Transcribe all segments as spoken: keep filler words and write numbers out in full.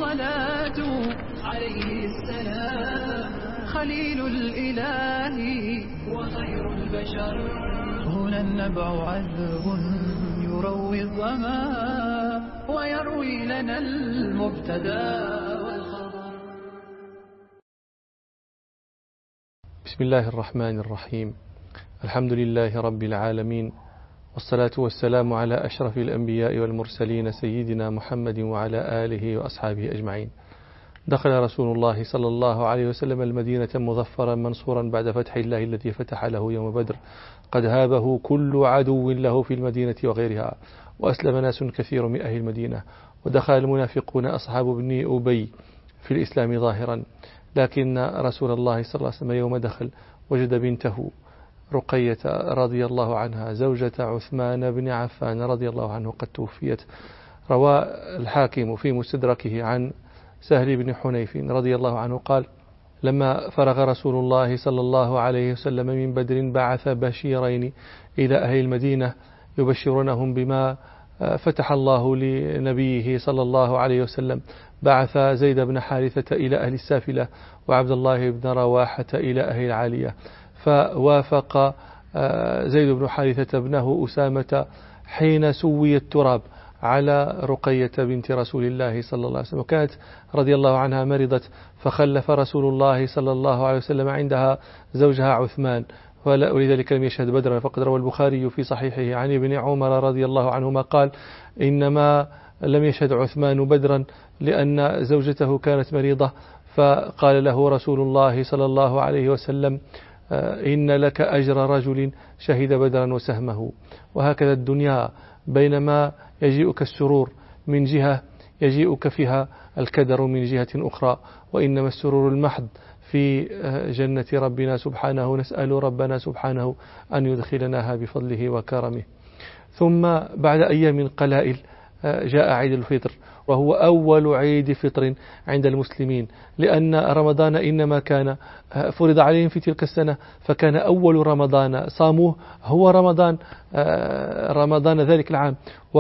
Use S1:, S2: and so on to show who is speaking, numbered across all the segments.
S1: الصلاة عليه السلام خليل الإله وخير البشر. هنا النبع عذب يروي الظما ويروي لنا المبتدا والخبر.
S2: بسم الله الرحمن الرحيم. الحمد لله رب العالمين، والصلاة والسلام على أشرف الأنبياء والمرسلين سيدنا محمد وعلى آله وأصحابه أجمعين. دخل رسول الله صلى الله عليه وسلم المدينة مظفرا منصورا بعد فتح الله الذي فتح له يوم بدر، قد هابه كل عدو له في المدينة وغيرها، وأسلم ناس كثير من أهل المدينة، ودخل المنافقون أصحاب بن أبي في الإسلام ظاهرا، لكن رسول الله صلى الله عليه وسلم يوم دخل وجد بنته رقية رضي الله عنها زوجة عثمان بن عفان رضي الله عنه قد توفيت. روى الحاكم في مستدركه عن سهل بن حنيف رضي الله عنه قال: لما فرغ رسول الله صلى الله عليه وسلم من بدر بعث بشيرين إلى أهل المدينة يبشرونهم بما فتح الله لنبيه صلى الله عليه وسلم. بعث زيد بن حارثة إلى أهل السافلة، وعبد الله بن رواحة إلى أهل العالية، فوافق زيد بن حارثة ابنه أسامة حين سوي التراب على رقية بنت رسول الله صلى الله عليه وسلم، وكانت رضي الله عنها مرضت، فخلف رسول الله صلى الله عليه وسلم عندها زوجها عثمان، ولذلك لم يشهد بدرا. فقد روى البخاري في صحيحه عن ابن عمر رضي الله عنهما قال: إنما لم يشهد عثمان بدرا لأن زوجته كانت مريضة، فقال له رسول الله صلى الله عليه وسلم: إن لك أجر رجل شهد بدرا وسهمه. وهكذا الدنيا، بينما يجيئك السرور من جهة يجيئك فيها الكدر من جهة أخرى، وإنما السرور المحض في جنة ربنا سبحانه، نسأل ربنا سبحانه أن يدخلناها بفضله وكرمه. ثم بعد أيام قلائل جاء عيد الفطر، وهو أول عيد فطر عند المسلمين، لأن رمضان إنما كان فرض عليهم في تلك السنة، فكان أول رمضان صاموه هو رمضان رمضان ذلك العام،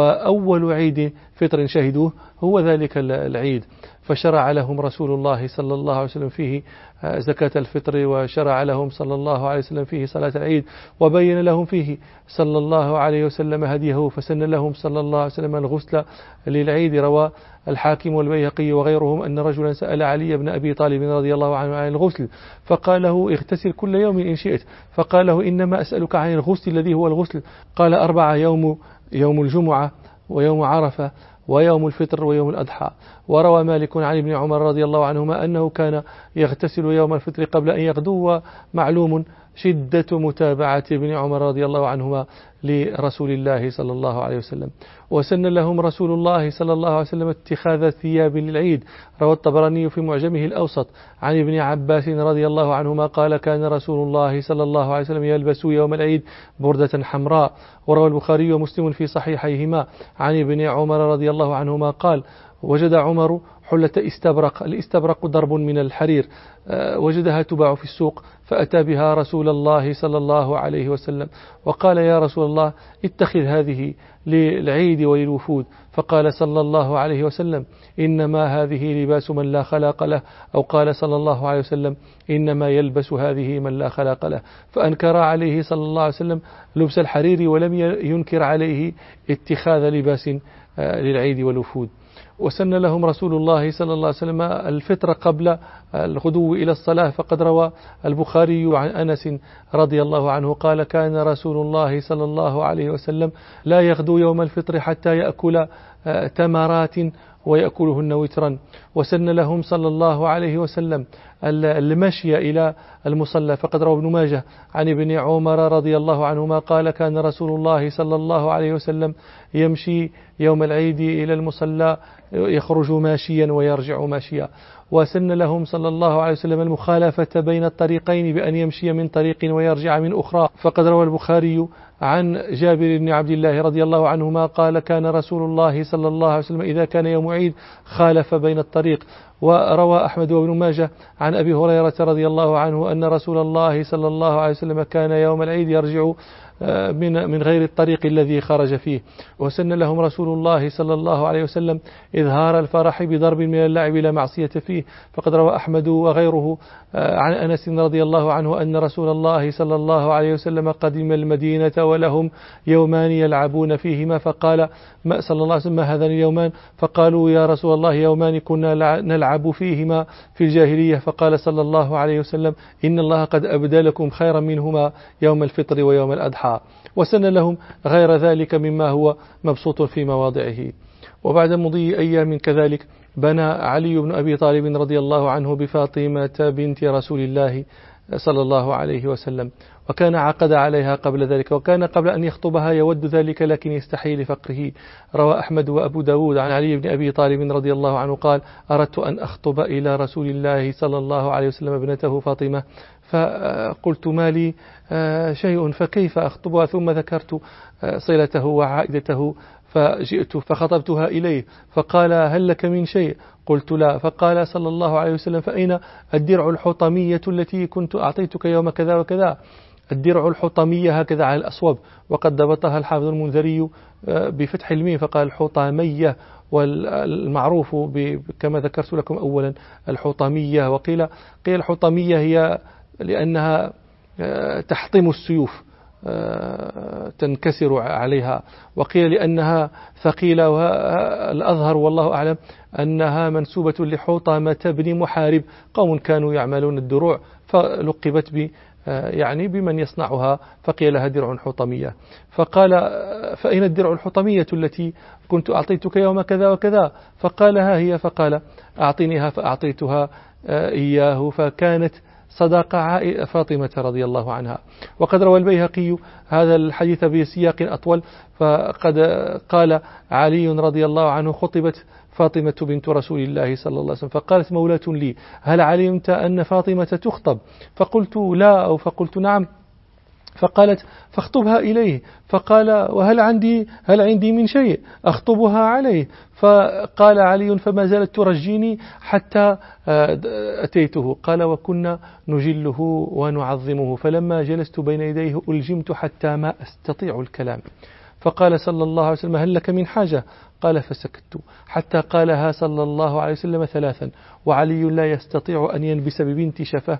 S2: وأول عيد فطر شهدوه هو ذلك العيد. فشرع لهم رسول الله صلى الله عليه وسلم فيه زكاة الفطر، وشرع لهم صلى الله عليه وسلم فيه صلاة العيد، وبين لهم فيه صلى الله عليه وسلم هديه، فسن لهم صلى الله عليه وسلم الغسل للعيد. روى الحاكم والبيهقي وغيرهم أن رجلا سأل علي بن أبي طالب رضي الله عنه عن الغسل، فقال له: اغتسل كل يوم إن شئت. فقال له: إنما أسألك عن الغسل الذي هو الغسل. قال: أربعة: يوم يوم الجمعة، ويوم عرفة، ويوم الفطر، ويوم الأضحى. وروى مالك عن ابن عمر رضي الله عنهما أنه كان يغتسل يوم الفطر قبل أن يغدو، ومعلوم شدة متابعة ابن عمر رضي الله عنهما لرسول الله صلى الله عليه وسلم. وسن لهم رسول الله صلى الله عليه وسلم اتخاذ ثياب للعيد. روى الطبراني في معجمه الأوسط عن ابن عباس رضي الله عنهما قال: كان رسول الله صلى الله عليه وسلم يلبس يوم العيد بردة حمراء. وروى البخاري ومسلم في صحيحيهما عن ابن عمر رضي الله عنهما قال: وجد عمر حلة استبرق. الاستبرق ضرب من الحرير، وجدها تباع في السوق، فأتى بها رسول الله صلى الله عليه وسلم وقال: يا رسول الله، اتخذ هذه للعيد وللوفود. فقال صلى الله عليه وسلم: إنما هذه لباس من لا خلاق له، أو قال صلى الله عليه وسلم: إنما يلبس هذه من لا خلاق له. فأنكر عليه صلى الله عليه وسلم لبس الحرير، ولم ينكر عليه اتخاذ لباس للعيد والوفود. وسن لهم رسول الله صلى الله عليه وسلم الفطر قبل الغدو إلى الصلاة. فقد روى البخاري عن أنس رضي الله عنه قال: كان رسول الله صلى الله عليه وسلم لا يغدو يوم الفطر حتى يأكل تمرات ويأكلهن وترا. وسن لهم صلى الله عليه وسلم المشي إلى المصلى. فقد روى ابن ماجه عن ابن عمر رضي الله عنهما قال: كان رسول الله صلى الله عليه وسلم يمشي يوم العيد إلى المصلى، يخرج ماشيا ويرجع ماشيا. وسن لهم صلى الله عليه وسلم المخالفة بين الطريقين بأن يمشي من طريق ويرجع من أخرى. فقد روى البخاري عن جابر بن عبد الله رضي الله عنهما قال: كان رسول الله صلى الله عليه وسلم إذا كان يوم عيد خالف بين الطريق. وروى أحمد وابن ماجه عن أبي هريرة رضي الله عنه أن رسول الله صلى الله عليه وسلم كان يوم العيد يرجع من من غير الطريق الذي خرج فيه. وسن لهم رسول الله صلى الله عليه وسلم إظهار الفرح بضرب من اللعب لا معصية فيه. فقد روى أحمد وغيره عن أنس رضي الله عنه أن رسول الله صلى الله عليه وسلم قدم المدينة ولهم يومان يلعبون فيهما، فقال ما صلى الله عليه وسلم هذان اليومان؟ فقالوا يا رسول الله يومان كنا نلعب فيهما في الجاهلية. فقال صلى الله عليه وسلم إن الله قد أبدى لكم خيرا منهما يوم الفطر ويوم الأضحى. وسن لهم غير ذلك مما هو مبسوط في مواضعه. وبعد مضي أيام كذلك بنى علي بن أبي طالب رضي الله عنه بفاطمة بنت رسول الله صلى الله عليه وسلم، وكان عقد عليها قبل ذلك، وكان قبل أن يخطبها يود ذلك لكن يستحي لفقره. روى أحمد وأبو داود عن علي بن أبي طالب رضي الله عنه قال أردت أن أخطب إلى رسول الله صلى الله عليه وسلم ابنته فاطمة، فقلت ما لي شيء فكيف أخطبها، ثم ذكرت صلته وعائدته فجئت فخطبتها إليه، فقال هل لك من شيء؟ قلت لا. فقال صلى الله عليه وسلم فأين الدرع الحطمية التي كنت أعطيتك يوم كذا وكذا؟ الدرع الحطمية هكذا على الأصوب، وقد ضبطها الحافظ المنذري بفتح الميم فقال الحطمية، والمعروف كما ذكرت لكم أولا الحطمية. وقيل قيل الحطمية هي لأنها تحطم السيوف تنكسر عليها، وقيل لأنها ثقيلة، والأظهر والله أعلم أنها منسوبة لحطمة بن محارب، قوم كانوا يعملون الدروع فلقبت ب يعني بمن يصنعها فقيل لها درع حطمية. فقال فأين الدرع الحطمية التي كنت أعطيتك يوم كذا وكذا؟ فقال ها هي، فقال أعطينيها فأعطيتها إياه، فكانت صداقة فاطمة رضي الله عنها. وقد روى البيهقي هذا الحديث بسياق أطول، فقد قال علي رضي الله عنه خطبت فاطمة بنت رسول الله صلى الله عليه وسلم، فقالت مولاة لي هل علمت أن فاطمة تخطب؟ فقلت لا، أو فقلت نعم. فقالت فاخطبها إليه. فقال وهل عندي هل عندي من شيء أخطبها عليه؟ فقال علي فما زالت ترجيني حتى أتيته. قال وكنا نجله ونعظمه، فلما جلست بين يديه ألجمت حتى ما أستطيع الكلام. فقال صلى الله عليه وسلم هل لك من حاجة؟ قال فسكت حتى قالها صلى الله عليه وسلم ثلاثا، وعلي لا يستطيع أن ينبس ببنت شفاه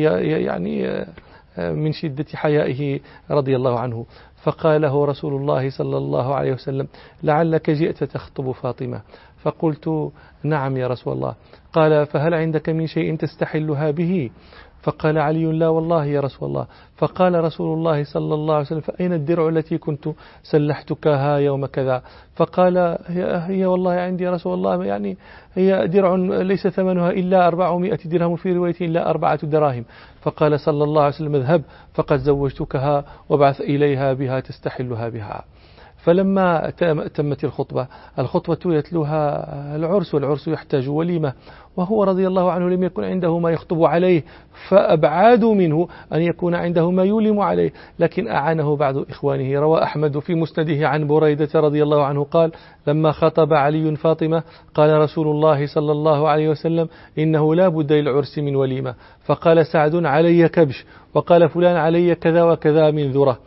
S2: يعني من شدة حيائه رضي الله عنه. فقال له رسول الله صلى الله عليه وسلم لعلك جئت تخطب فاطمة؟ فقلت نعم يا رسول الله. قال فهل عندك من شيء تستحلها به؟ فقال علي لا والله يا رسول الله. فقال رسول الله صلى الله عليه وسلم فأين الدرع التي كنت سلحتكها يوم كذا؟ فقال هي والله عندي يا رسول الله، يعني هي درع ليس ثمنها إلا أربعمائة درهم، في رواية إلا أربعة دراهم. فقال صلى الله عليه وسلم اذهب فقد زوجتكها وابعث إليها بها تستحلها بها. فلما تمت الخطبة الخطبة يتلوها العرس، والعرس يحتاج وليمة، وهو رضي الله عنه لم يكن عنده ما يخطب عليه، فأبعادوا منه أن يكون عنده ما يولم عليه، لكن أعانه بعض إخوانه. روى أحمد في مسنده عن بريدة رضي الله عنه قال لما خطب علي فاطمة قال رسول الله صلى الله عليه وسلم إنه لا بد للعرس من وليمة. فقال سعد علي كبش، وقال فلان علي كذا وكذا من ذرة.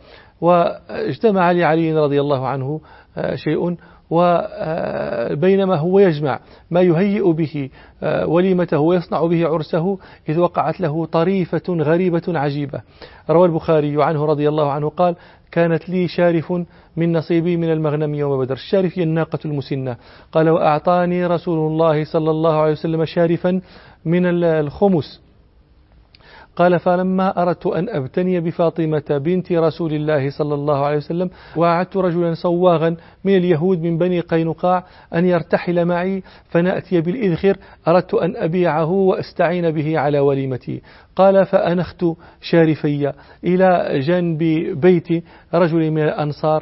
S2: واجتمع لعلي رضي الله عنه شيء، وبينما هو يجمع ما يهيئ به وليمته ويصنع به عرسه إذ وقعت له طريفة غريبة عجيبة. روى البخاري عنه رضي الله عنه قال كانت لي شارف من نصيبي من المغنم يوم بدر. الشارف هي الناقة المسنة. قال وأعطاني رسول الله صلى الله عليه وسلم شارفا من الخمس. قال فلما أردت أن أبتني بفاطمة بنت رسول الله صلى الله عليه وسلم وأعدت رجلا صواغا من اليهود من بني قينقاع أن يرتحل معي فنأتي بالإذخر، أردت أن أبيعه وأستعين به على وليمتي. قال فأنخت شارفي إلى جنب بيت رجل من الأنصار،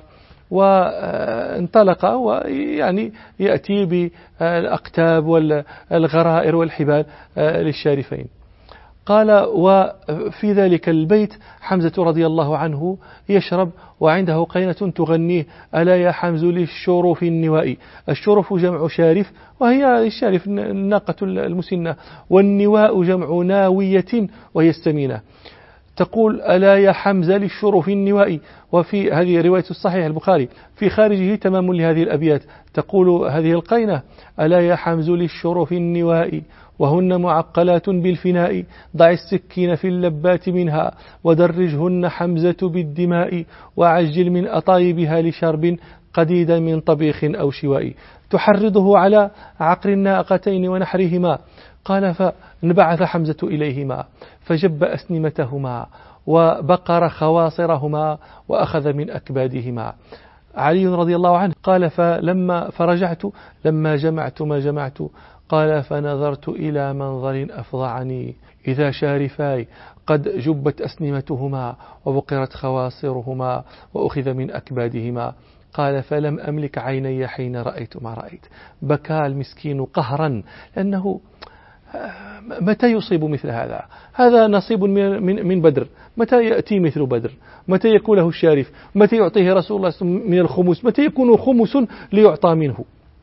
S2: وانطلق ويعني يأتي بالأقتاب والغرائر والحبال للشارفين. قال وفي ذلك البيت حمزة رضي الله عنه يشرب وعنده قينة تغنيه ألا يا حمز للشرف النوائي. الشرف جمع شارف وهي الشارف الناقة المسنة، والنواء جمع ناوية وهي السمينة. تقول ألا يا حمزة للشرف النوائي. وفي هذه رواية الصحيح البخاري في خارجه تمام لهذه الأبيات، تقول هذه القينة: ألا يا حمز للشرف النوائي وهن معقلات بالفناء، ضع السكين في اللبات منها ودرجهن حمزة بالدماء، وعجل من أطايبها لشرب قديدا من طبيخ أو شواء، تحرضه على عقر الناقتين ونحرهما. قال فانبعث حمزة إليهما فجب أسنمتهما وبقر خواصرهما وأخذ من أكبادهما. علي رضي الله عنه قال فلما فرجعت لما جمعت ما جمعت، قال فنظرت إلى منظر أفظعني، إذا شارفاي قد جبت أسنمتهما وبقرت خواصرهما وأخذ من أكبادهما. قال فلم أملك عيني حين رأيت ما رأيت. بكى المسكين قهرا، لأنه متى يصيب مثل هذا؟ هذا نصيب من بدر، متى يأتي مثل بدر؟ متى يكون له الشارف؟ متى يعطيه رسول الله من الخمس؟ متى يكون خمس ليعطى منه؟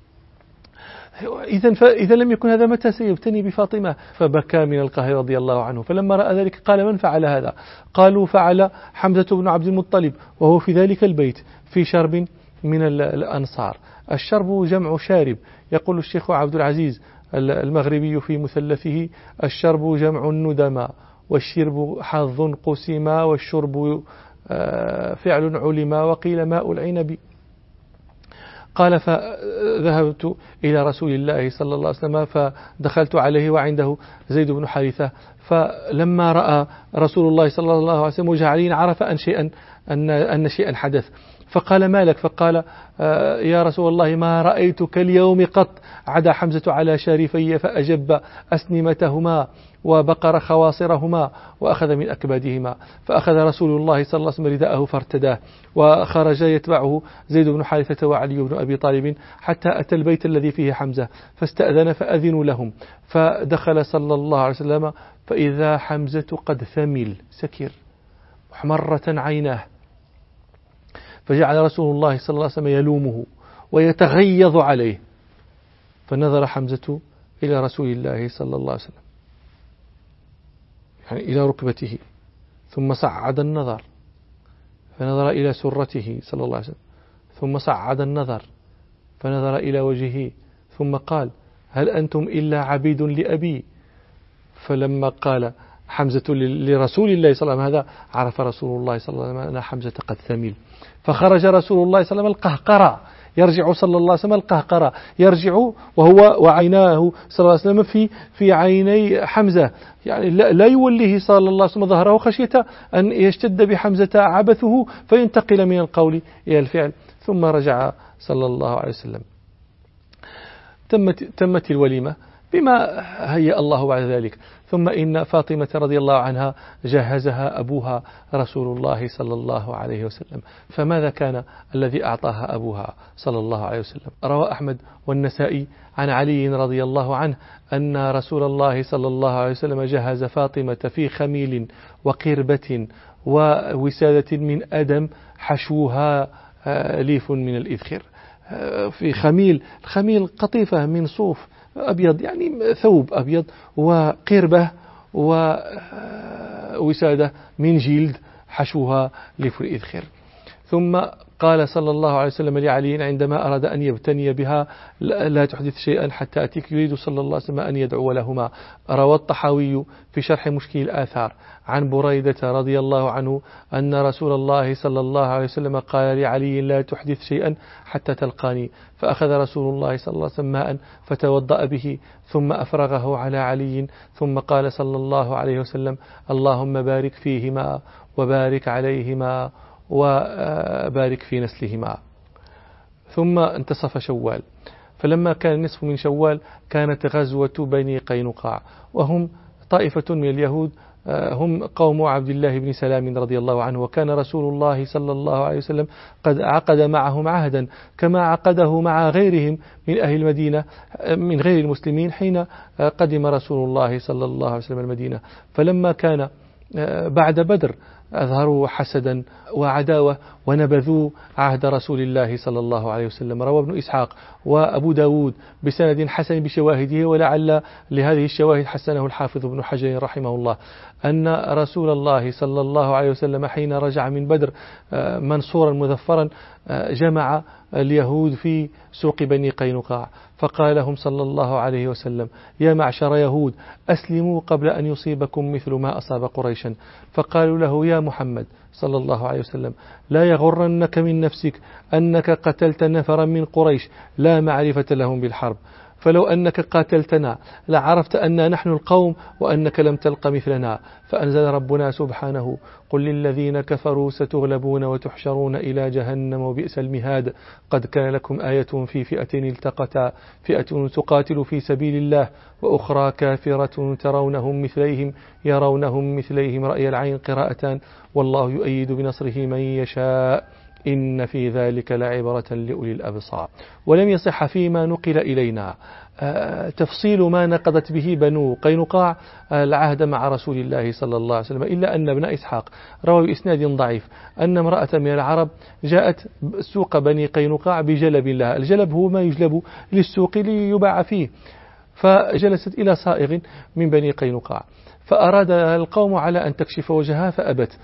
S2: إذن فإذا لم يكن هذا متى سيبتني بفاطمة؟ فبكى من القهر رضي الله عنه. فلما رأى ذلك قال من فعل هذا؟ قالوا فعل حمزة بن عبد المطلب، وهو في ذلك البيت في شرب من الأنصار. الشرب جمع شارب. يقول الشيخ عبد العزيز المغربي في مثلثه: الشرب جمع الندما، والشرب حظ قسما، والشرب فعل علما، وقيل ماء العنب. قال فذهبت إلى رسول الله صلى الله عليه وسلم فدخلت عليه وعنده زيد بن حارثة، فلما رأى رسول الله صلى الله عليه وسلم وجه علي عرف أن شيئا أن أن شيئا حدث، فقال ما لك؟ فقال يا رسول الله ما رأيتك اليوم قط عدا حمزة على شارفي فأجب أسنمتهما وبقر خواصرهما وأخذ من أكبادهما. فأخذ رسول الله صلى الله عليه وسلم رداءه فارتداه وخرج يتبعه زيد بن حارثة وعلي بن أبي طالب حتى أتى البيت الذي فيه حمزة فاستأذن فأذنوا لهم، فدخل صلى الله عليه وسلم فإذا حمزة قد ثمل سكر محمرة عيناه، فجعل رسول الله صلى الله عليه وسلم يلومه ويتغيظ عليه، فنظر حمزة إلى رسول الله صلى الله عليه وسلم يعني إلى ركبته، ثم صعد النظر فنظر إلى سرته صلى الله عليه وسلم، ثم صعد النظر فنظر إلى وجهه، ثم قال هل أنتم إلا عبيد لأبي؟ فلما قال حمزة لرسول الله صلى الله عليه وسلم هذا عرف رسول الله صلى الله عليه وسلم أن حمزة قد ثمل، فخرج رسول الله صلى الله عليه وسلم القهقرة، يرجع صلى الله عليه وسلم القهقرة، يرجع وهو وعيناه صلى الله عليه وسلم في في عيني حمزة، يعني لا يوليه صلى الله عليه وسلم ظهره خشية أن يشتد بحمزة عبثه فينتقل من القول إلى الفعل. ثم رجع صلى الله عليه وسلم. تمت تمت الوليمة بما هيأ الله بعد ذلك. ثم إن فاطمة رضي الله عنها جهزها أبوها رسول الله صلى الله عليه وسلم. فماذا كان الذي أعطاها أبوها صلى الله عليه وسلم؟ روى أحمد والنسائي عن علي رضي الله عنه أن رسول الله صلى الله عليه وسلم جهز فاطمة في خميل وقربة ووسادة من أدم حشوها ليف من الإذخر. في خميل، الخميل قطيفة من صوف أبيض يعني ثوب أبيض، وقربة ووسادة من جلد حشوها ليف الإذخر. ثم قال صلى الله عليه وسلم لعلي عندما أراد أن يبتني بها لا تحدث شيئا حتى أتيك، يريد صلى الله عليه وسلم أن يدعو لهما. روى الطحاوي في شرح مشكل الآثار عن بريدة رضي الله عنه أن رسول الله صلى الله عليه وسلم قال لعلي لا تحدث شيئا حتى تلقاني، فأخذ رسول الله صلى الله عليه وسلم ماء فتوضأ به ثم أفرغه على علي، ثم قال صلى الله عليه وسلم اللهم بارك فيهما وبارك عليهما وبارك في نسلهما. ثم انتصف شوال، فلما كان نصف من شوال كانت غزوة بني قينقاع، وهم طائفة من اليهود هم قوم عبد الله بن سلام رضي الله عنه، وكان رسول الله صلى الله عليه وسلم قد عقد معهم عهدا كما عقده مع غيرهم من أهل المدينة من غير المسلمين حين قدم رسول الله صلى الله عليه وسلم المدينة. فلما كان بعد بدر أظهروا حسدا وعداوة ونبذوا عهد رسول الله صلى الله عليه وسلم. روى ابن إسحاق وأبو داود بسند حسن بشواهده، ولعل لهذه الشواهد حسنه الحافظ ابن حجر رحمه الله، أن رسول الله صلى الله عليه وسلم حين رجع من بدر منصورا مذفرا جمع اليهود في سوق بني قينقاع، فقال لهم صلى الله عليه وسلم: يا معشر يهود أسلموا قبل أن يصيبكم مثل ما أصاب قريشا. فقالوا له: يا محمد صلى الله عليه وسلم لا يغرنك من نفسك أنك قتلت نفرا من قريش لا معرفة لهم بالحرب، فلو أنك قاتلتنا لعرفت أن نحن القوم وأنك لم تلق مثلنا. فأنزل ربنا سبحانه: قل للذين كفروا ستغلبون وتحشرون إلى جهنم وبئس المهاد، قد كان لكم آية في فئتين التقتا، فئة تقاتل في سبيل الله وأخرى كافرة ترونهم مثليهم يرونهم مثليهم رأي العين قراءتان، والله يؤيد بنصره من يشاء، إن في ذلك لعبرة لأولي الأبصار. ولم يصح فيما نقل إلينا تفصيل ما نقضت به بنو قينقاع العهد مع رسول الله صلى الله عليه وسلم، إلا أن ابن إسحاق روى بإسناد ضعيف أن امرأة من العرب جاءت سوق بني قينقاع بجلب لها. الجلب هو ما يجلب للسوق ليباع فيه، فجلست إلى صائغ من بني قينقاع، فأراد القوم على أن تكشف وجهها فأبت،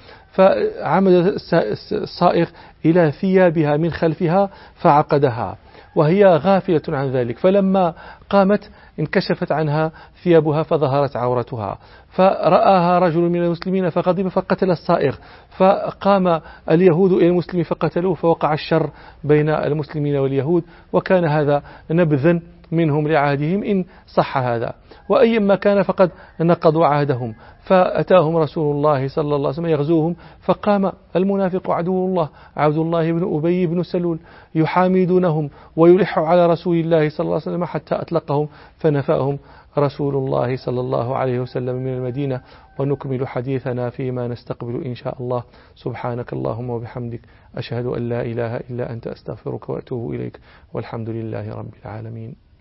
S2: فعمد الصائغ إلى ثيابها من خلفها فعقدها وهي غافلة عن ذلك، فلما قامت انكشفت عنها ثيابها فظهرت عورتها، فرآها رجل من المسلمين فغضب فقتل الصائغ، فقام اليهود إلى المسلمين فقتلوه، فوقع الشر بين المسلمين واليهود، وكان هذا نبذا منهم لعهدهم إن صح هذا. وأيما كان فقد نقضوا عهدهم، فأتاهم رسول الله صلى الله عليه وسلم يغزوهم، فقام المنافق عدو الله عبد الله بن أبي بن سلول يحامدونهم ويلح على رسول الله صلى الله عليه وسلم حتى أطلقهم، فنفاهم رسول الله صلى الله عليه وسلم من المدينة. ونكمل حديثنا فيما نستقبل إن شاء الله. سبحانك اللهم وبحمدك، أشهد أن لا إله إلا أنت، أستغفرك وأتوب إليك، والحمد لله رب العالمين.